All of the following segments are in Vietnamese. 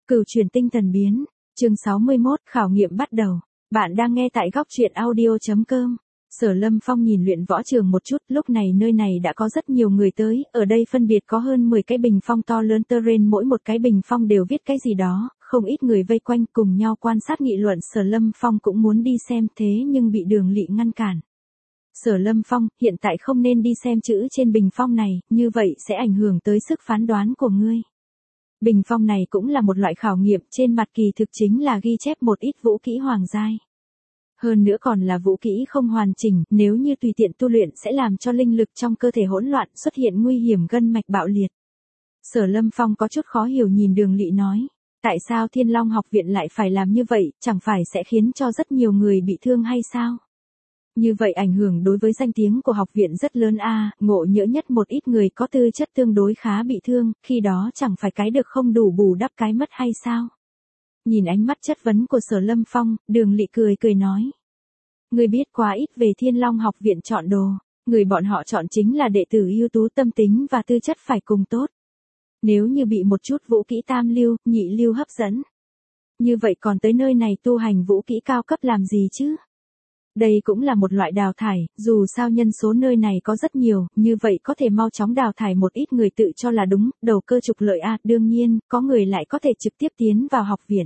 Cửu chuyển tinh thần biến, chương 61, khảo nghiệm bắt đầu. Bạn đang nghe tại góc truyện audio.com. Sở Lâm Phong nhìn luyện võ trường một chút, lúc này nơi này đã có rất nhiều người tới, ở đây phân biệt có hơn 10 cái bình phong to lớn terrain, mỗi một cái bình phong đều viết cái gì đó, không ít người vây quanh cùng nhau quan sát nghị luận. Sở Lâm Phong cũng muốn đi xem thế nhưng bị Đường Lị ngăn cản. Sở Lâm Phong, hiện tại không nên đi xem chữ trên bình phong này, như vậy sẽ ảnh hưởng tới sức phán đoán của ngươi. Bình phong này cũng là một loại khảo nghiệm, trên mặt kỳ thực chính là ghi chép một ít vũ kỹ hoàng giai. Hơn nữa còn là vũ kỹ không hoàn chỉnh, nếu như tùy tiện tu luyện sẽ làm cho linh lực trong cơ thể hỗn loạn, xuất hiện nguy hiểm gân mạch bạo liệt. Sở Lâm Phong có chút khó hiểu nhìn Đường Lị nói, tại sao Thiên Long học viện lại phải làm như vậy, chẳng phải sẽ khiến cho rất nhiều người bị thương hay sao? Như vậy ảnh hưởng đối với danh tiếng của học viện rất lớn a, ngộ nhỡ nhất một ít người có tư chất tương đối khá bị thương, khi đó chẳng phải cái được không đủ bù đắp cái mất hay sao? Nhìn ánh mắt chất vấn của Sở Lâm Phong, Đường Lị cười cười nói. Người biết quá ít về Thiên Long học viện chọn đồ, người bọn họ chọn chính là đệ tử ưu tú, tâm tính và tư chất phải cùng tốt. Nếu như bị một chút vũ kỹ tam lưu, nhị lưu hấp dẫn, như vậy còn tới nơi này tu hành vũ kỹ cao cấp làm gì chứ? Đây cũng là một loại đào thải, dù sao nhân số nơi này có rất nhiều, như vậy có thể mau chóng đào thải một ít người tự cho là đúng, đầu cơ trục lợi a, đương nhiên, có người lại có thể trực tiếp tiến vào học viện.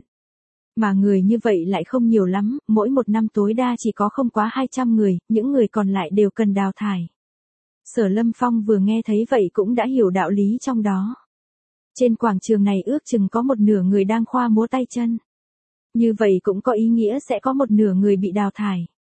Mà người như vậy lại không nhiều lắm, mỗi một năm tối đa chỉ có không quá 200 người, những người còn lại đều cần đào thải. Sở Lâm Phong vừa nghe thấy vậy cũng đã hiểu đạo lý trong đó. Trên quảng trường này ước chừng có một nửa người đang khoa múa tay chân. Như vậy cũng có ý nghĩa sẽ có một nửa người bị đào thải.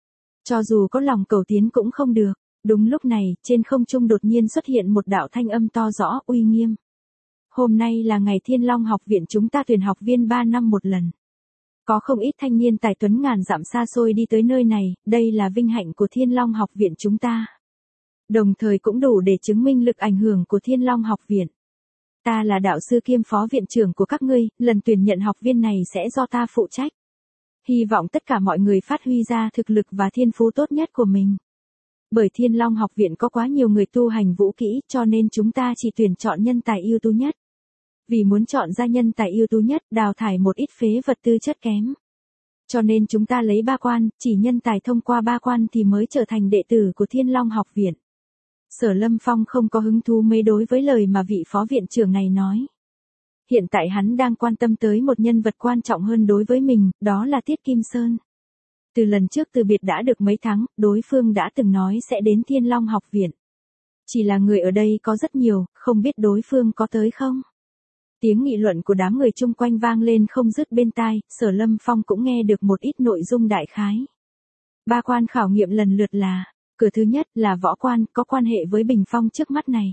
Cho dù có lòng cầu tiến cũng không được. Đúng lúc này, trên không trung đột nhiên xuất hiện một đạo thanh âm to rõ, uy nghiêm. Hôm nay là ngày Thiên Long học viện chúng ta tuyển học viên 3 năm một lần. Có không ít thanh niên tài tuấn ngàn dặm xa xôi đi tới nơi này, đây là vinh hạnh của Thiên Long học viện chúng ta. Đồng thời cũng đủ để chứng minh lực ảnh hưởng của Thiên Long học viện. Ta là đạo sư kiêm phó viện trưởng của các ngươi, lần tuyển nhận học viên này sẽ do ta phụ trách. Hy vọng tất cả mọi người phát huy ra thực lực và thiên phú tốt nhất của mình. Bởi Thiên Long học viện có quá nhiều người tu hành vũ kỹ, cho nên chúng ta chỉ tuyển chọn nhân tài ưu tú nhất. Vì muốn chọn ra nhân tài ưu tú nhất, đào thải một ít phế vật tư chất kém. Cho nên chúng ta lấy 3 quan, chỉ nhân tài thông qua 3 quan thì mới trở thành đệ tử của Thiên Long học viện. Sở Lâm Phong không có hứng thú mấy đối với lời mà vị phó viện trưởng này nói. Hiện tại hắn đang quan tâm tới một nhân vật quan trọng hơn đối với mình, đó là Tiết Kim Sơn. Từ lần trước từ biệt đã được mấy tháng, đối phương đã từng nói sẽ đến Thiên Long học viện. Chỉ là người ở đây có rất nhiều, không biết đối phương có tới không? Tiếng nghị luận của đám người chung quanh vang lên không dứt bên tai, Sở Lâm Phong cũng nghe được một ít nội dung đại khái. 3 quan khảo nghiệm lần lượt là, cửa thứ nhất là võ quan, có quan hệ với bình phong trước mắt này.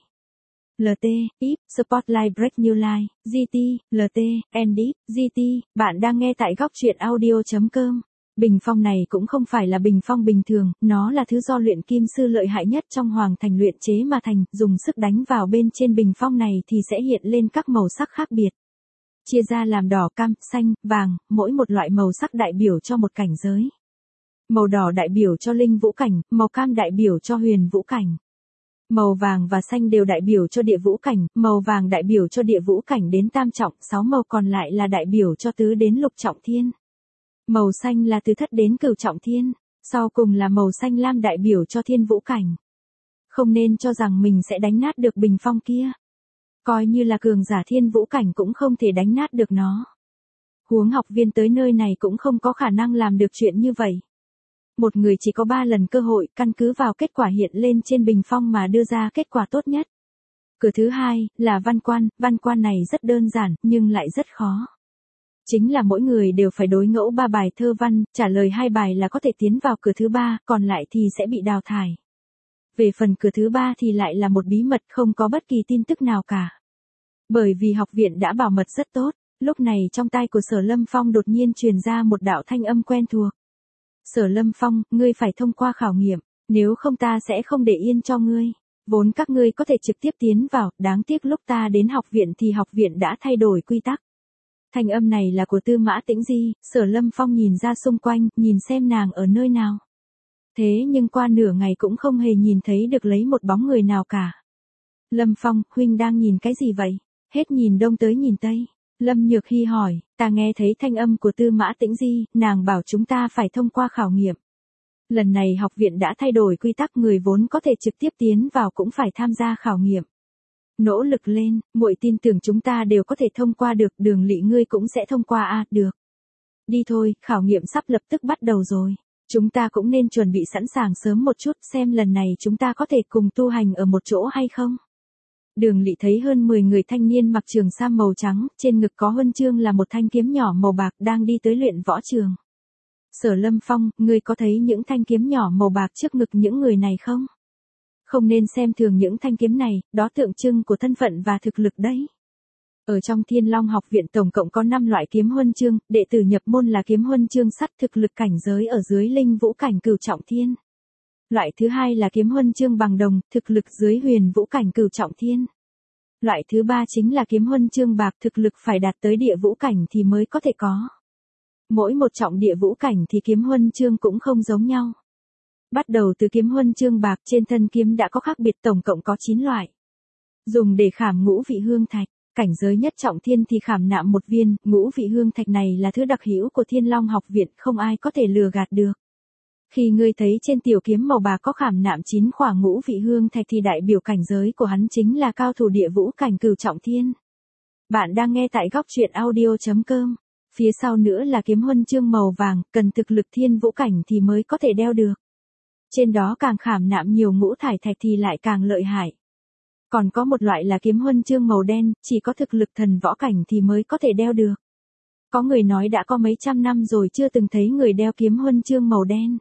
LT, IP, Spotlight Break New Line, GT, LT, NDIP, GT, bạn đang nghe tại góc truyện audio.com. Bình phong này cũng không phải là bình phong bình thường, nó là thứ do luyện kim sư lợi hại nhất trong hoàng thành luyện chế mà thành, dùng sức đánh vào bên trên bình phong này thì sẽ hiện lên các màu sắc khác biệt. Chia ra làm đỏ, cam, xanh, vàng, mỗi một loại màu sắc đại biểu cho một cảnh giới. Màu đỏ đại biểu cho linh vũ cảnh, màu cam đại biểu cho huyền vũ cảnh. Màu vàng và xanh đều đại biểu cho địa vũ cảnh, màu vàng đại biểu cho địa vũ cảnh đến tam trọng, 6 màu còn lại là đại biểu cho tứ đến lục trọng thiên. Màu xanh là từ thất đến cửu trọng thiên, sau cùng là màu xanh lam đại biểu cho thiên vũ cảnh. Không nên cho rằng mình sẽ đánh nát được bình phong kia. Coi như là cường giả thiên vũ cảnh cũng không thể đánh nát được nó. Huống học viên tới nơi này cũng không có khả năng làm được chuyện như vậy. Một người chỉ có 3 lần cơ hội, căn cứ vào kết quả hiện lên trên bình phong mà đưa ra kết quả tốt nhất. Cửa thứ hai là văn quan này rất đơn giản, nhưng lại rất khó. Chính là mỗi người đều phải đối ngẫu 3 bài thơ văn, trả lời 2 bài là có thể tiến vào cửa thứ 3, còn lại thì sẽ bị đào thải. Về phần cửa thứ 3 thì lại là một bí mật, không có bất kỳ tin tức nào cả. Bởi vì học viện đã bảo mật rất tốt, lúc này trong tai của Sở Lâm Phong đột nhiên truyền ra một đạo thanh âm quen thuộc. Sở Lâm Phong, ngươi phải thông qua khảo nghiệm, nếu không ta sẽ không để yên cho ngươi. Vốn các ngươi có thể trực tiếp tiến vào, đáng tiếc lúc ta đến học viện thì học viện đã thay đổi quy tắc. Thanh âm này là của Tư Mã Tĩnh Di, Sở Lâm Phong nhìn ra xung quanh, nhìn xem nàng ở nơi nào. Thế nhưng qua nửa ngày cũng không hề nhìn thấy được lấy một bóng người nào cả. Lâm Phong, huynh đang nhìn cái gì vậy? Hết nhìn đông tới nhìn tây. Lâm Nhược Hy hỏi, ta nghe thấy thanh âm của Tư Mã Tĩnh Di, nàng bảo chúng ta phải thông qua khảo nghiệm. Lần này học viện đã thay đổi quy tắc, người vốn có thể trực tiếp tiến vào cũng phải tham gia khảo nghiệm. Nỗ lực lên, muội tin tưởng chúng ta đều có thể thông qua được, Đường Lỵ ngươi cũng sẽ thông qua à, được. Đi thôi, khảo nghiệm sắp lập tức bắt đầu rồi. Chúng ta cũng nên chuẩn bị sẵn sàng sớm một chút, xem lần này chúng ta có thể cùng tu hành ở một chỗ hay không. Đường Lỵ thấy hơn 10 người thanh niên mặc trường sam màu trắng, trên ngực có huân chương là một thanh kiếm nhỏ màu bạc đang đi tới luyện võ trường. Sở Lâm Phong, ngươi có thấy những thanh kiếm nhỏ màu bạc trước ngực những người này không? Không nên xem thường những thanh kiếm này, đó tượng trưng của thân phận và thực lực đấy. Ở trong Thiên Long học viện tổng cộng có 5 loại kiếm huân chương, đệ tử nhập môn là kiếm huân chương sắt, thực lực cảnh giới ở dưới linh vũ cảnh cửu trọng thiên. Loại thứ hai là kiếm huân chương bằng đồng, thực lực dưới huyền vũ cảnh cửu trọng thiên. Loại thứ ba chính là kiếm huân chương bạc, thực lực phải đạt tới địa vũ cảnh thì mới có thể có. Mỗi một trọng địa vũ cảnh thì kiếm huân chương cũng không giống nhau. Bắt đầu từ kiếm huân chương bạc, trên thân kiếm đã có khác biệt, tổng cộng có 9 loại. Dùng để khảm ngũ vị hương thạch, cảnh giới nhất trọng thiên thì khảm nạm một viên, ngũ vị hương thạch này là thứ đặc hữu của Thiên Long học viện, không ai có thể lừa gạt được. Khi ngươi thấy trên tiểu kiếm màu bạc có khảm nạm 9 khỏa ngũ vị hương thạch thì đại biểu cảnh giới của hắn chính là cao thủ địa vũ cảnh cửu trọng thiên. Bạn đang nghe tại góc truyện audio.com. Phía sau nữa là kiếm huân chương màu vàng, cần thực lực thiên vũ cảnh thì mới có thể đeo được. Trên đó càng khảm nạm nhiều ngũ thải thạch thì lại càng lợi hại. Còn có một loại là kiếm huân chương màu đen, chỉ có thực lực thần võ cảnh thì mới có thể đeo được. Có người nói đã có mấy trăm năm rồi chưa từng thấy người đeo kiếm huân chương màu đen.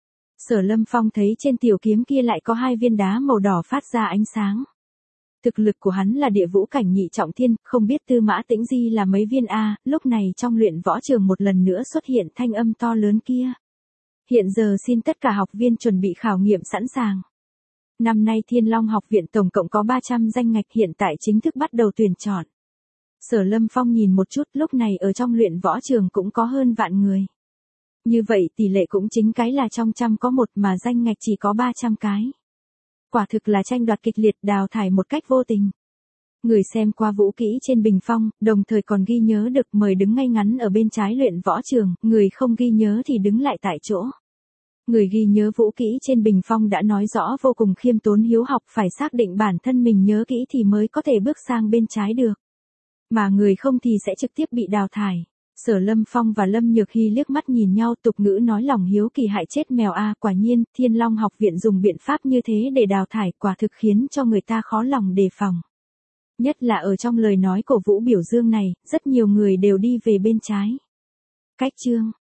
Sở Lâm Phong thấy trên tiểu kiếm kia lại có 2 viên đá màu đỏ phát ra ánh sáng. Thực lực của hắn là địa vũ cảnh nhị trọng thiên, không biết Tư Mã Tĩnh Di là mấy viên a. Lúc này trong luyện võ trường một lần nữa xuất hiện thanh âm to lớn kia. Hiện giờ xin tất cả học viên chuẩn bị khảo nghiệm sẵn sàng. Năm nay Thiên Long học viện tổng cộng có 300 danh ngạch, hiện tại chính thức bắt đầu tuyển chọn. Sở Lâm Phong nhìn một chút, lúc này ở trong luyện võ trường cũng có hơn vạn người. Như vậy tỷ lệ cũng chính cái là trong trăm có một mà danh ngạch chỉ có 300 cái. Quả thực là tranh đoạt kịch liệt, đào thải một cách vô tình. Người xem qua vũ kỹ trên bình phong, đồng thời còn ghi nhớ được mời đứng ngay ngắn ở bên trái luyện võ trường, người không ghi nhớ thì đứng lại tại chỗ. Người ghi nhớ vũ kỹ trên bình phong đã nói rõ vô cùng khiêm tốn hiếu học, phải xác định bản thân mình nhớ kỹ thì mới có thể bước sang bên trái được. Mà người không thì sẽ trực tiếp bị đào thải. Sở Lâm Phong và Lâm Nhược Hy liếc mắt nhìn nhau, tục ngữ nói lòng hiếu kỳ hại chết mèo a. Quả nhiên, Thiên Long học viện dùng biện pháp như thế để đào thải, quả thực khiến cho người ta khó lòng đề phòng. Nhất là ở trong lời nói cổ vũ biểu dương này, rất nhiều người đều đi về bên trái. Cách chương